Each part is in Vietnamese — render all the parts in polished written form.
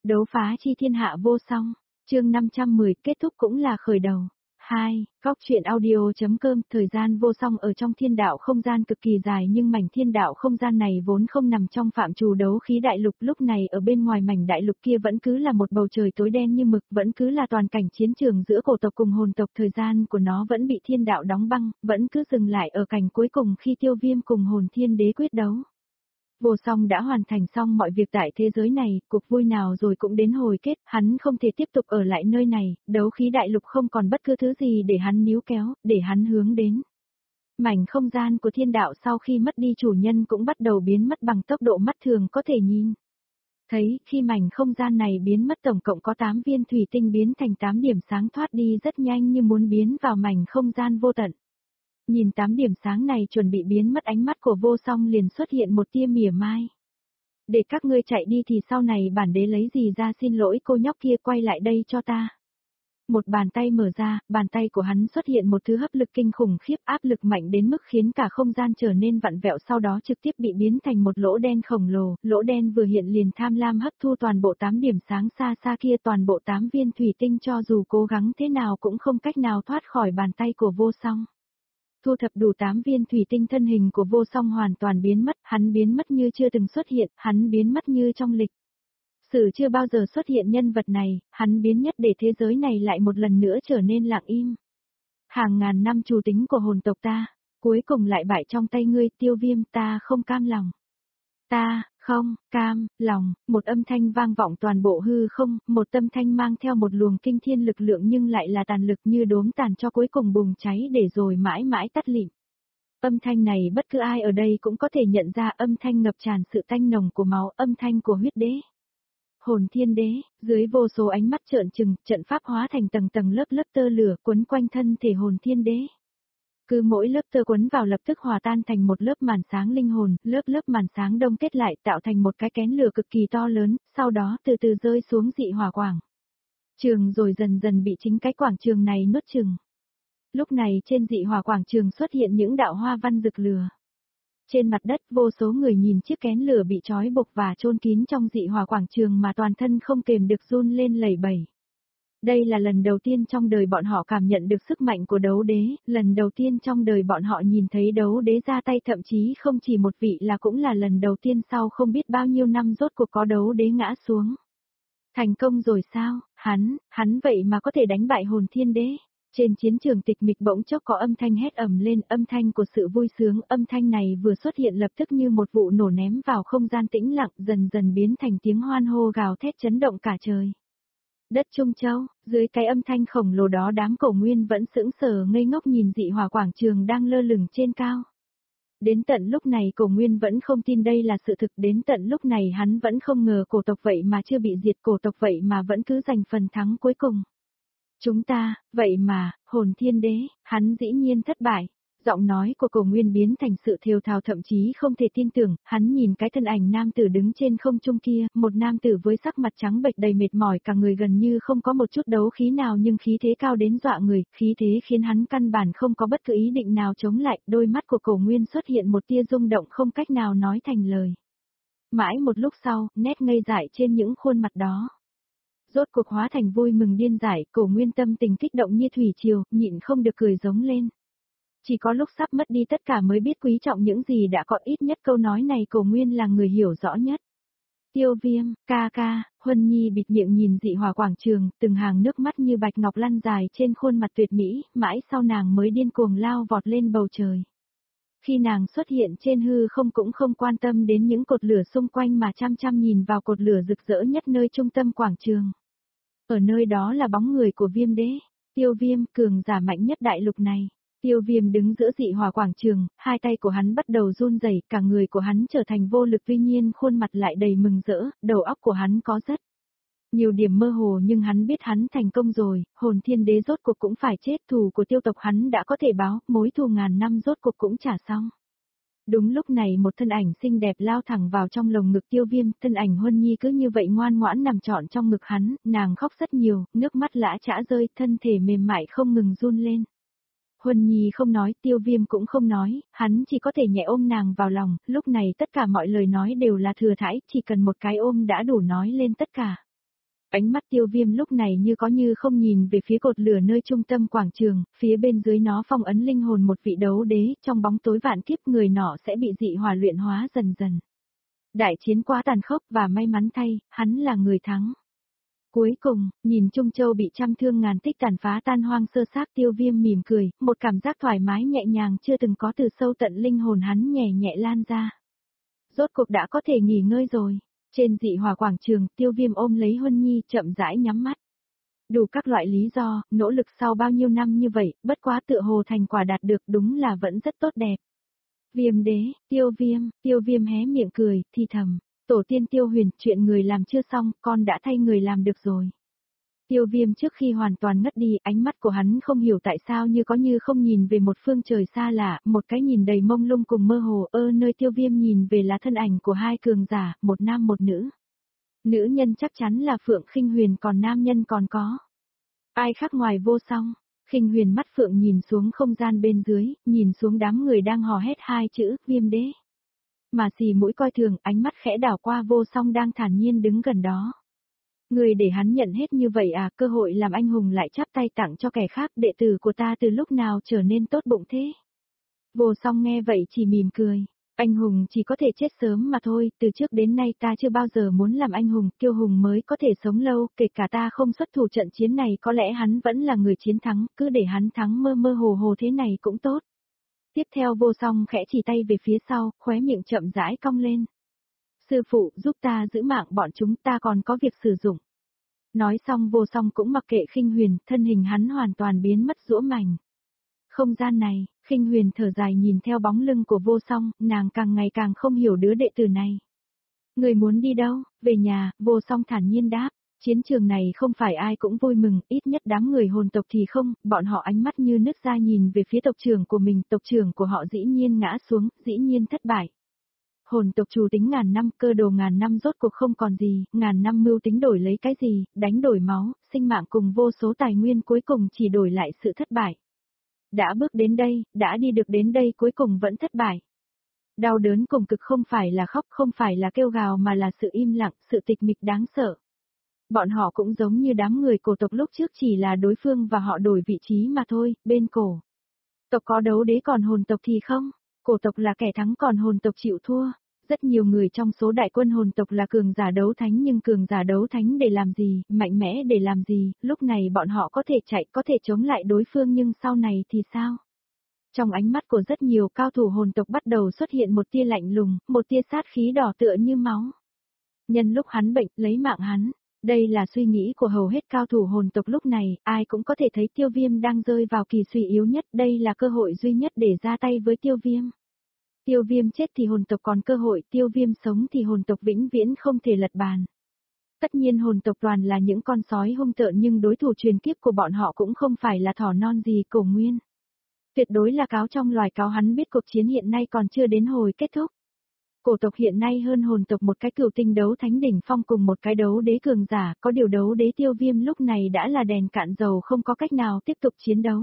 Đấu phá chi thiên hạ vô song, chương 510 kết thúc cũng là khởi đầu. 2. Góc truyện audio.com. Thời gian vô song ở trong thiên đạo không gian cực kỳ dài, nhưng mảnh thiên đạo không gian này vốn không nằm trong phạm trù đấu khí đại lục, lúc này ở bên ngoài mảnh đại lục kia vẫn cứ là một bầu trời tối đen như mực, vẫn cứ là toàn cảnh chiến trường giữa cổ tộc cùng hồn tộc, thời gian của nó vẫn bị thiên đạo đóng băng, vẫn cứ dừng lại ở cảnh cuối cùng khi Tiêu Viêm cùng hồn thiên đế quyết đấu. Vô song đã hoàn thành xong mọi việc tại thế giới này, cuộc vui nào rồi cũng đến hồi kết, hắn không thể tiếp tục ở lại nơi này, đấu khí đại lục không còn bất cứ thứ gì để hắn níu kéo, để hắn hướng đến. Mảnh không gian của thiên đạo sau khi mất đi chủ nhân cũng bắt đầu biến mất bằng tốc độ mắt thường có thể nhìn. Thấy, khi mảnh không gian này biến mất tổng cộng có 8 viên thủy tinh biến thành 8 điểm sáng thoát đi rất nhanh như muốn biến vào mảnh không gian vô tận. Nhìn 8 điểm sáng này chuẩn bị biến mất, ánh mắt của vô song liền xuất hiện một tia mỉa mai. Để các ngươi chạy đi thì sau này bản đế lấy gì ra, xin lỗi cô nhóc kia, quay lại đây cho ta. Một bàn tay mở ra, bàn tay của hắn xuất hiện một thứ hấp lực kinh khủng khiếp, áp lực mạnh đến mức khiến cả không gian trở nên vặn vẹo, sau đó trực tiếp bị biến thành một lỗ đen khổng lồ, lỗ đen vừa hiện liền tham lam hấp thu toàn bộ 8 điểm sáng xa xa kia, toàn bộ 8 viên thủy tinh cho dù cố gắng thế nào cũng không cách nào thoát khỏi bàn tay của vô song. Thu thập đủ 8 viên thủy tinh, thân hình của vô song hoàn toàn biến mất, hắn biến mất như chưa từng xuất hiện, hắn biến mất như trong lịch sử chưa bao giờ xuất hiện nhân vật này, hắn biến nhất để thế giới này lại một lần nữa trở nên lặng im. Hàng ngàn năm chủ tính của hồn tộc ta, cuối cùng lại bại trong tay ngươi, Tiêu Viêm, ta không cam lòng. Ta, không, cam, lòng, một âm thanh vang vọng toàn bộ hư không, một âm thanh mang theo một luồng kinh thiên lực lượng nhưng lại là tàn lực như đốm tàn cho cuối cùng bùng cháy để rồi mãi mãi tắt lịm. Âm thanh này bất cứ ai ở đây cũng có thể nhận ra, âm thanh ngập tràn sự tanh nồng của máu, âm thanh của huyết đế. Hồn thiên đế, dưới vô số ánh mắt trợn trừng, trận pháp hóa thành tầng tầng lớp lớp tơ lửa quấn quanh thân thể hồn thiên đế. Cứ mỗi lớp tơ quấn vào lập tức hòa tan thành một lớp màn sáng linh hồn, lớp màn sáng đông kết lại tạo thành một cái kén lửa cực kỳ to lớn, sau đó từ từ rơi xuống dị hỏa quảng trường, rồi dần dần bị chính cái quảng trường này nuốt chừng. Lúc này trên dị hỏa quảng trường xuất hiện những đạo hoa văn rực lửa. Trên mặt đất vô số người nhìn chiếc kén lửa bị trói buộc và chôn kín trong dị hỏa quảng trường mà toàn thân không kềm được run lên lẩy bẩy. Đây là lần đầu tiên trong đời bọn họ cảm nhận được sức mạnh của đấu đế, lần đầu tiên trong đời bọn họ nhìn thấy đấu đế ra tay, thậm chí không chỉ một vị là cũng là lần đầu tiên sau không biết bao nhiêu năm rốt cuộc có đấu đế ngã xuống. Thành công rồi sao, hắn vậy mà có thể đánh bại hồn thiên đế. Trên chiến trường tịch mịch bỗng chốc có âm thanh hét ầm lên, âm thanh của sự vui sướng, âm thanh này vừa xuất hiện lập tức như một vụ nổ ném vào không gian tĩnh lặng, dần dần biến thành tiếng hoan hô gào thét chấn động cả trời. Đất Trung Châu, dưới cái âm thanh khổng lồ đó đám cổ nguyên vẫn sững sờ ngây ngốc nhìn dị hỏa quảng trường đang lơ lửng trên cao. Đến tận lúc này cổ nguyên vẫn không tin đây là sự thực, đến tận lúc này hắn vẫn không ngờ cổ tộc vậy mà chưa bị diệt, cổ tộc vậy mà vẫn cứ giành phần thắng cuối cùng. Chúng ta, vậy mà, hồn thiên đế, hắn dĩ nhiên thất bại. Giọng nói của cổ nguyên biến thành sự thều thào thậm chí không thể tin tưởng, hắn nhìn cái thân ảnh nam tử đứng trên không trung kia, một nam tử với sắc mặt trắng bệch đầy mệt mỏi, cả người gần như không có một chút đấu khí nào nhưng khí thế cao đến dọa người, khí thế khiến hắn căn bản không có bất cứ ý định nào chống lại, đôi mắt của cổ nguyên xuất hiện một tia rung động không cách nào nói thành lời. Mãi một lúc sau, nét ngây dại trên những khuôn mặt đó rốt cuộc hóa thành vui mừng điên dại, cổ nguyên tâm tình kích động như thủy triều, nhịn không được cười giống lên. Chỉ có lúc sắp mất đi tất cả mới biết quý trọng những gì đã có, ít nhất câu nói này cổ nguyên là người hiểu rõ nhất. Tiêu Viêm, ca ca, Huân Nhi bịt miệng nhìn dị hỏa quảng trường, từng hàng nước mắt như bạch ngọc lăn dài trên khuôn mặt tuyệt mỹ, mãi sau nàng mới điên cuồng lao vọt lên bầu trời. Khi nàng xuất hiện trên hư không cũng không quan tâm đến những cột lửa xung quanh mà chăm chăm nhìn vào cột lửa rực rỡ nhất nơi trung tâm quảng trường. Ở nơi đó là bóng người của Viêm đế, Tiêu Viêm, cường giả mạnh nhất đại lục này. Tiêu Viêm đứng giữa dị hỏa quảng trường, hai tay của hắn bắt đầu run rẩy, cả người của hắn trở thành vô lực, tuy nhiên khuôn mặt lại đầy mừng rỡ, đầu óc của hắn có rất nhiều điểm mơ hồ nhưng hắn biết hắn thành công rồi, hồn thiên đế rốt cuộc cũng phải chết, thù của tiêu tộc hắn đã có thể báo, mối thù ngàn năm rốt cuộc cũng trả xong. Đúng lúc này một thân ảnh xinh đẹp lao thẳng vào trong lồng ngực Tiêu Viêm, thân ảnh Huân Nhi cứ như vậy ngoan ngoãn nằm trọn trong ngực hắn, nàng khóc rất nhiều, nước mắt lã chã rơi, thân thể mềm mại không ngừng run lên. Huân Nhi không nói, Tiêu Viêm cũng không nói, hắn chỉ có thể nhẹ ôm nàng vào lòng, lúc này tất cả mọi lời nói đều là thừa thãi, chỉ cần một cái ôm đã đủ nói lên tất cả. Ánh mắt Tiêu Viêm lúc này như có như không nhìn về phía cột lửa nơi trung tâm quảng trường, phía bên dưới nó phong ấn linh hồn một vị đấu đế, trong bóng tối vạn kiếp người nọ sẽ bị dị hỏa luyện hóa dần dần. Đại chiến quá tàn khốc và may mắn thay, hắn là người thắng. Cuối cùng, nhìn Trung Châu bị trăm thương ngàn tích tàn phá tan hoang sơ xác, Tiêu Viêm mỉm cười, một cảm giác thoải mái nhẹ nhàng chưa từng có từ sâu tận linh hồn hắn nhẹ nhẹ lan ra. Rốt cuộc đã có thể nghỉ ngơi rồi. Trên dị hỏa quảng trường, Tiêu Viêm ôm lấy Huân Nhi chậm rãi nhắm mắt. Đủ các loại lý do, nỗ lực sau bao nhiêu năm như vậy, bất quá tựa hồ thành quả đạt được đúng là vẫn rất tốt đẹp. Viêm đế, Tiêu Viêm hé miệng cười, thì thầm, tổ tiên Tiêu Huyền, chuyện người làm chưa xong, con đã thay người làm được rồi. Tiêu Viêm trước khi hoàn toàn ngất đi, ánh mắt của hắn không hiểu tại sao như có như không nhìn về một phương trời xa lạ, một cái nhìn đầy mông lung cùng mơ hồ, nơi Tiêu Viêm nhìn về là thân ảnh của hai cường giả, một nam một nữ. Nữ nhân chắc chắn là Phượng Khinh Huyền, còn nam nhân còn có ai khác ngoài Vô Song. Khinh Huyền mắt phượng nhìn xuống không gian bên dưới, nhìn xuống đám người đang hò hét hai chữ, Viêm đế. Mà xì mũi coi thường, ánh mắt khẽ đảo qua Vô Song đang thản nhiên đứng gần đó. Người để hắn nhận hết như vậy à, cơ hội làm anh hùng lại chắp tay tặng cho kẻ khác, đệ tử của ta từ lúc nào trở nên tốt bụng thế. Vô Song nghe vậy chỉ mỉm cười. Anh hùng chỉ có thể chết sớm mà thôi, từ trước đến nay ta chưa bao giờ muốn làm anh hùng, kiêu hùng mới có thể sống lâu, kể cả ta không xuất thủ trận chiến này có lẽ hắn vẫn là người chiến thắng, cứ để hắn thắng mơ mơ hồ hồ thế này cũng tốt. Tiếp theo Vô Song khẽ chỉ tay về phía sau, khóe miệng chậm rãi cong lên. Sư phụ, giúp ta giữ mạng bọn chúng, ta còn có việc sử dụng. Nói xong Vô Song cũng mặc kệ Khinh Huyền, thân hình hắn hoàn toàn biến mất rũ mảnh. Không gian này, Khinh Huyền thở dài nhìn theo bóng lưng của Vô Song, nàng càng ngày càng không hiểu đứa đệ tử này. Người muốn đi đâu? Về nhà, Vô Song thản nhiên đáp. Chiến trường này không phải ai cũng vui mừng, ít nhất đám người hồn tộc thì không, bọn họ ánh mắt như nứt ra nhìn về phía tộc trưởng của mình, tộc trưởng của họ dĩ nhiên ngã xuống, dĩ nhiên thất bại. Hồn tộc chủ tính ngàn năm, cơ đồ ngàn năm rốt cuộc không còn gì, ngàn năm mưu tính đổi lấy cái gì, đánh đổi máu, sinh mạng cùng vô số tài nguyên cuối cùng chỉ đổi lại sự thất bại. Đã bước đến đây, đã đi được đến đây cuối cùng vẫn thất bại. Đau đớn cùng cực không phải là khóc, không phải là kêu gào mà là sự im lặng, sự tịch mịch đáng sợ. Bọn họ cũng giống như đám người cổ tộc lúc trước, chỉ là đối phương và họ đổi vị trí mà thôi, bên cổ tộc có đấu đế còn hồn tộc thì không, cổ tộc là kẻ thắng còn hồn tộc chịu thua. Rất nhiều người trong số đại quân hồn tộc là cường giả đấu thánh, nhưng cường giả đấu thánh để làm gì, mạnh mẽ để làm gì, lúc này bọn họ có thể chạy, có thể chống lại đối phương nhưng sau này thì sao? Trong ánh mắt của rất nhiều cao thủ hồn tộc bắt đầu xuất hiện một tia lạnh lùng, một tia sát khí đỏ tựa như máu. Nhân lúc hắn bệnh, lấy mạng hắn. Đây là suy nghĩ của hầu hết cao thủ hồn tộc lúc này, ai cũng có thể thấy Tiêu Viêm đang rơi vào kỳ suy yếu nhất, đây là cơ hội duy nhất để ra tay với Tiêu Viêm. Tiêu Viêm chết thì hồn tộc còn cơ hội, Tiêu Viêm sống thì hồn tộc vĩnh viễn không thể lật bàn. Tất nhiên hồn tộc toàn là những con sói hung tợn nhưng đối thủ truyền kiếp của bọn họ cũng không phải là thỏ non gì, Cổ Nguyên. Tuyệt đối là cáo trong loài cáo, hắn biết cuộc chiến hiện nay còn chưa đến hồi kết thúc. Cổ tộc hiện nay hơn hồn tộc một cái cửu tinh đấu thánh đỉnh phong cùng một cái đấu đế cường giả, có điều đấu đế Tiêu Viêm lúc này đã là đèn cạn dầu, không có cách nào tiếp tục chiến đấu.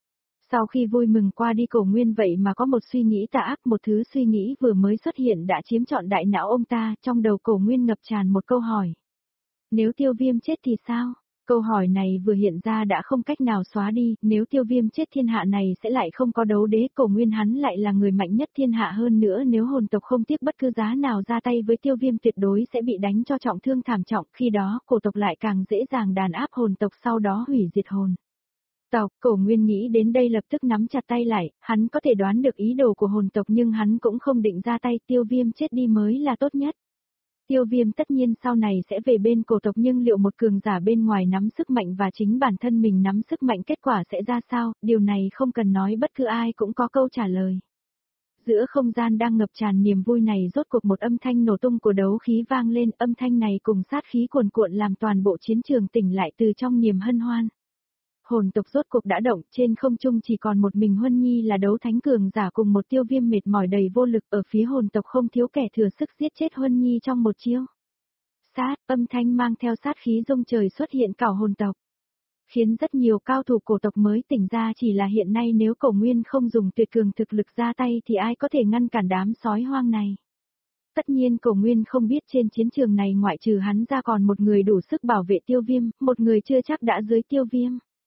Sau khi vui mừng qua đi Cổ Nguyên vậy mà có một suy nghĩ tà ác, một thứ suy nghĩ vừa mới xuất hiện đã chiếm trọn đại não ông ta, trong đầu Cổ Nguyên ngập tràn một câu hỏi. Nếu Tiêu Viêm chết thì sao? Câu hỏi này vừa hiện ra đã không cách nào xóa đi, nếu Tiêu Viêm chết thiên hạ này sẽ lại không có đấu đế, Cổ Nguyên hắn lại là người mạnh nhất thiên hạ, hơn nữa nếu hồn tộc không tiếc bất cứ giá nào ra tay với Tiêu Viêm tuyệt đối sẽ bị đánh cho trọng thương thảm trọng, khi đó cổ tộc lại càng dễ dàng đàn áp hồn tộc, sau đó hủy diệt hồn tộc. Cổ Nguyên nghĩ đến đây lập tức nắm chặt tay lại, hắn có thể đoán được ý đồ của hồn tộc nhưng hắn cũng không định ra tay, Tiêu Viêm chết đi mới là tốt nhất. Tiêu Viêm tất nhiên sau này sẽ về bên cổ tộc nhưng liệu một cường giả bên ngoài nắm sức mạnh và chính bản thân mình nắm sức mạnh kết quả sẽ ra sao, điều này không cần nói bất cứ ai cũng có câu trả lời. Giữa không gian đang ngập tràn niềm vui này rốt cuộc một âm thanh nổ tung của đấu khí vang lên, âm thanh này cùng sát khí cuồn cuộn làm toàn bộ chiến trường tỉnh lại từ trong niềm hân hoan. Hồn tộc rốt cuộc đã động, trên không trung chỉ còn một mình Huân Nhi là đấu thánh cường giả cùng một Tiêu Viêm mệt mỏi đầy vô lực, ở phía hồn tộc không thiếu kẻ thừa sức giết chết Huân Nhi trong một chiêu. Sát, âm thanh mang theo sát khí rung trời xuất hiện cảo hồn tộc. Khiến rất nhiều cao thủ cổ tộc mới tỉnh ra, chỉ là hiện nay nếu Cổ Nguyên không dùng tuyệt cường thực lực ra tay thì ai có thể ngăn cản đám sói hoang này. Tất nhiên Cổ Nguyên không biết trên chiến trường này ngoại trừ hắn ra còn một người đủ sức bảo vệ Tiêu Viêm, một người chưa chắc đã dưới Tiêu Viêm.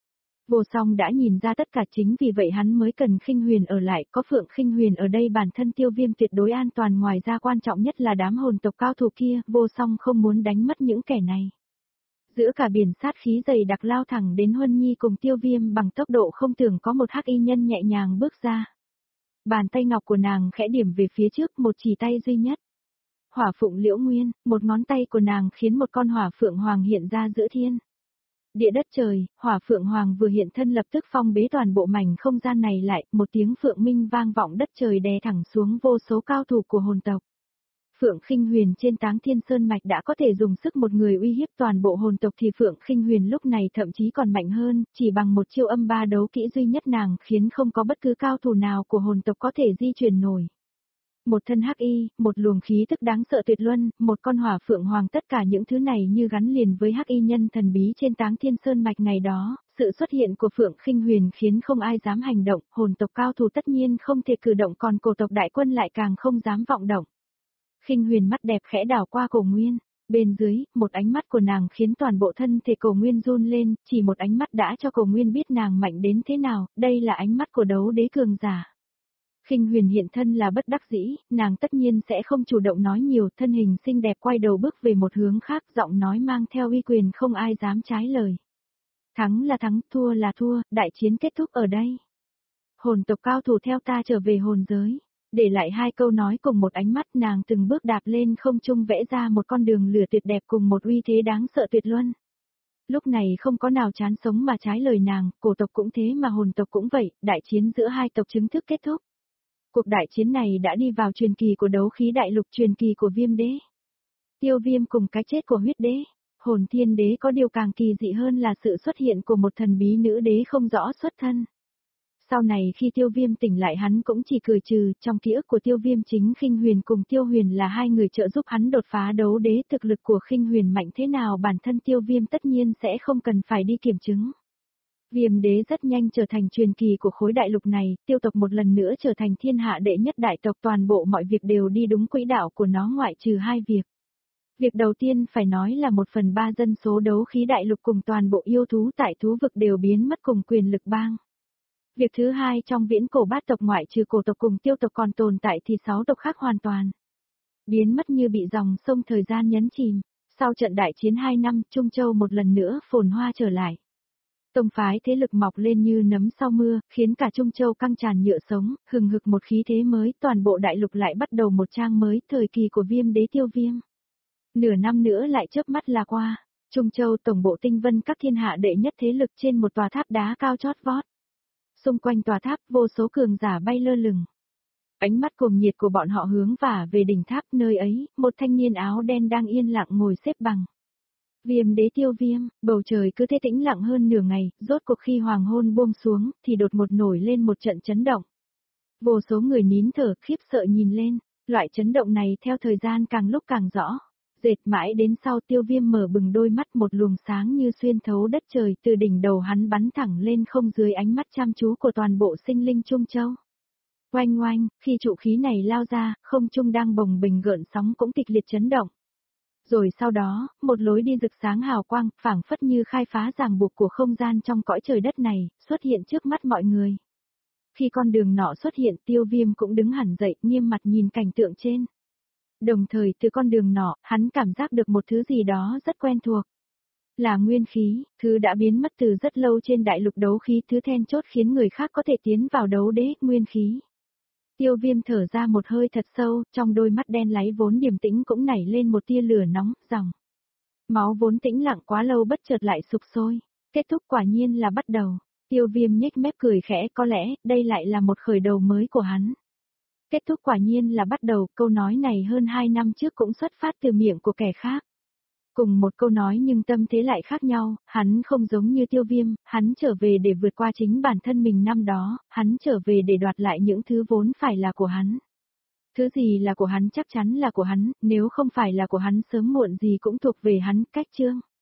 Vô Song đã nhìn ra tất cả, chính vì vậy hắn mới cần Khinh Huyền ở lại, có Phượng Khinh Huyền ở đây bản thân Tiêu Viêm tuyệt đối an toàn, ngoài ra quan trọng nhất là đám hồn tộc cao thủ kia, Vô Song không muốn đánh mất những kẻ này. Giữa cả biển sát khí dày đặc lao thẳng đến Huân Nhi cùng Tiêu Viêm bằng tốc độ không tưởng, có một hắc y nhân nhẹ nhàng bước ra. Bàn tay ngọc của nàng khẽ điểm về phía trước, một chỉ tay duy nhất. Hỏa Phụng Liễu Nguyên, một ngón tay của nàng khiến một con hỏa phượng hoàng hiện ra giữa thiên địa đất trời, hỏa phượng hoàng vừa hiện thân lập tức phong bế toàn bộ mảnh không gian này lại, một tiếng phượng minh vang vọng đất trời đè thẳng xuống vô số cao thủ của hồn tộc. Phượng Khinh Huyền trên Táng Thiên Sơn mạch đã có thể dùng sức một người uy hiếp toàn bộ hồn tộc, thì Phượng Khinh Huyền lúc này thậm chí còn mạnh hơn, chỉ bằng một chiêu âm ba đấu kỹ duy nhất nàng khiến không có bất cứ cao thủ nào của hồn tộc có thể di chuyển nổi. Một thân hắc y, một luồng khí tức đáng sợ tuyệt luân, một con hỏa phượng hoàng, tất cả những thứ này như gắn liền với hắc y nhân thần bí trên Táng Thiên Sơn mạch ngày đó, sự xuất hiện của Phượng Khinh Huyền khiến không ai dám hành động, hồn tộc cao thủ tất nhiên không thể cử động, còn cổ tộc đại quân lại càng không dám vọng động. Khinh Huyền mắt đẹp khẽ đảo qua Cổ Nguyên, bên dưới, một ánh mắt của nàng khiến toàn bộ thân thể Cổ Nguyên run lên, chỉ một ánh mắt đã cho Cổ Nguyên biết nàng mạnh đến thế nào, đây là ánh mắt của đấu đế cường giả. Khinh Huyền hiện thân là bất đắc dĩ, nàng tất nhiên sẽ không chủ động nói nhiều, thân hình xinh đẹp quay đầu bước về một hướng khác, giọng nói mang theo uy quyền, không ai dám trái lời. Thắng là thắng, thua là thua, đại chiến kết thúc ở đây. Hồn tộc cao thủ theo ta trở về hồn giới. Để lại hai câu nói cùng một ánh mắt, nàng từng bước đạp lên không trung vẽ ra một con đường lửa tuyệt đẹp cùng một uy thế đáng sợ tuyệt luân. Lúc này không có nào chán sống mà trái lời nàng, cổ tộc cũng thế mà hồn tộc cũng vậy, đại chiến giữa hai tộc chính thức kết thúc. Cuộc đại chiến này đã đi vào truyền kỳ của đấu khí đại lục, truyền kỳ của Viêm Đế. Tiêu Viêm cùng cái chết của Huyết Đế. Hồn Thiên Đế có điều càng kỳ dị hơn là sự xuất hiện của một thần bí nữ đế không rõ xuất thân. Sau này khi Tiêu Viêm tỉnh lại hắn cũng chỉ cười trừ, trong ký ức của Tiêu Viêm chính Khinh Huyền cùng Tiêu Huyền là hai người trợ giúp hắn đột phá đấu đế, thực lực của Khinh Huyền mạnh thế nào bản thân Tiêu Viêm tất nhiên sẽ không cần phải đi kiểm chứng. Viêm Đế rất nhanh trở thành truyền kỳ của khối đại lục này, Tiêu tộc một lần nữa trở thành thiên hạ đệ nhất đại tộc, toàn bộ mọi việc đều đi đúng quỹ đạo của nó ngoại trừ hai việc. Việc đầu tiên phải nói là 1/3 dân số đấu khí đại lục cùng toàn bộ yêu thú tại thú vực đều biến mất cùng quyền lực bang. Việc thứ hai, trong viễn cổ bát tộc ngoại trừ cổ tộc cùng tiêu tộc còn tồn tại thì 6 tộc khác hoàn toàn biến mất như bị dòng sông thời gian nhấn chìm. Sau trận đại chiến 2 năm, Trung Châu một lần nữa phồn hoa trở lại. Tông phái thế lực mọc lên như nấm sau mưa, khiến cả Trung Châu căng tràn nhựa sống, hừng hực một khí thế mới, toàn bộ đại lục lại bắt đầu một trang mới, thời kỳ của Viêm Đế Tiêu Viêm. Nửa năm nữa lại chớp mắt là qua. Trung Châu tổng bộ tinh vân các thiên hạ đệ nhất thế lực trên một tòa tháp đá cao chót vót. Xung quanh tòa tháp vô số cường giả bay lơ lửng. Ánh mắt cuồng nhiệt của bọn họ hướng về đỉnh tháp, nơi ấy, một thanh niên áo đen đang yên lặng ngồi xếp bằng. Viêm Đế Tiêu Viêm, bầu trời cứ thế tĩnh lặng hơn nửa ngày, rốt cuộc khi hoàng hôn buông xuống, thì đột ngột nổi lên một trận chấn động. Vô số người nín thở, khiếp sợ nhìn lên, loại chấn động này theo thời gian càng lúc càng rõ. Dệt mãi đến sau Tiêu Viêm mở bừng đôi mắt, một luồng sáng như xuyên thấu đất trời từ đỉnh đầu hắn bắn thẳng lên không dưới ánh mắt chăm chú của toàn bộ sinh linh Trung Châu. Oanh oanh, khi trụ khí này lao ra, không trung đang bồng bềnh gợn sóng cũng kịch liệt chấn động. Rồi sau đó, một lối đi rực sáng hào quang, phảng phất như khai phá ràng buộc của không gian trong cõi trời đất này, xuất hiện trước mắt mọi người. Khi con đường nọ xuất hiện, Tiêu Viêm cũng đứng hẳn dậy, nghiêm mặt nhìn cảnh tượng trên. Đồng thời từ con đường nọ, hắn cảm giác được một thứ gì đó rất quen thuộc. Là nguyên khí, thứ đã biến mất từ rất lâu trên đại lục đấu khí, thứ then chốt khiến người khác có thể tiến vào đấu đế, nguyên khí. Tiêu Viêm thở ra một hơi thật sâu, trong đôi mắt đen láy vốn điềm tĩnh cũng nảy lên một tia lửa nóng, dòng máu vốn tĩnh lặng quá lâu bất chợt lại sục sôi. Kết thúc quả nhiên là bắt đầu. Tiêu Viêm nhếch mép cười khẽ, có lẽ đây lại là một khởi đầu mới của hắn. Kết thúc quả nhiên là bắt đầu, câu nói này hơn 2 năm trước cũng xuất phát từ miệng của kẻ khác. Cùng một câu nói nhưng tâm thế lại khác nhau, hắn không giống như Tiêu Viêm, hắn trở về để vượt qua chính bản thân mình năm đó, hắn trở về để đoạt lại những thứ vốn phải là của hắn. Thứ gì là của hắn chắc chắn là của hắn, nếu không phải là của hắn sớm muộn gì cũng thuộc về hắn, cách chương.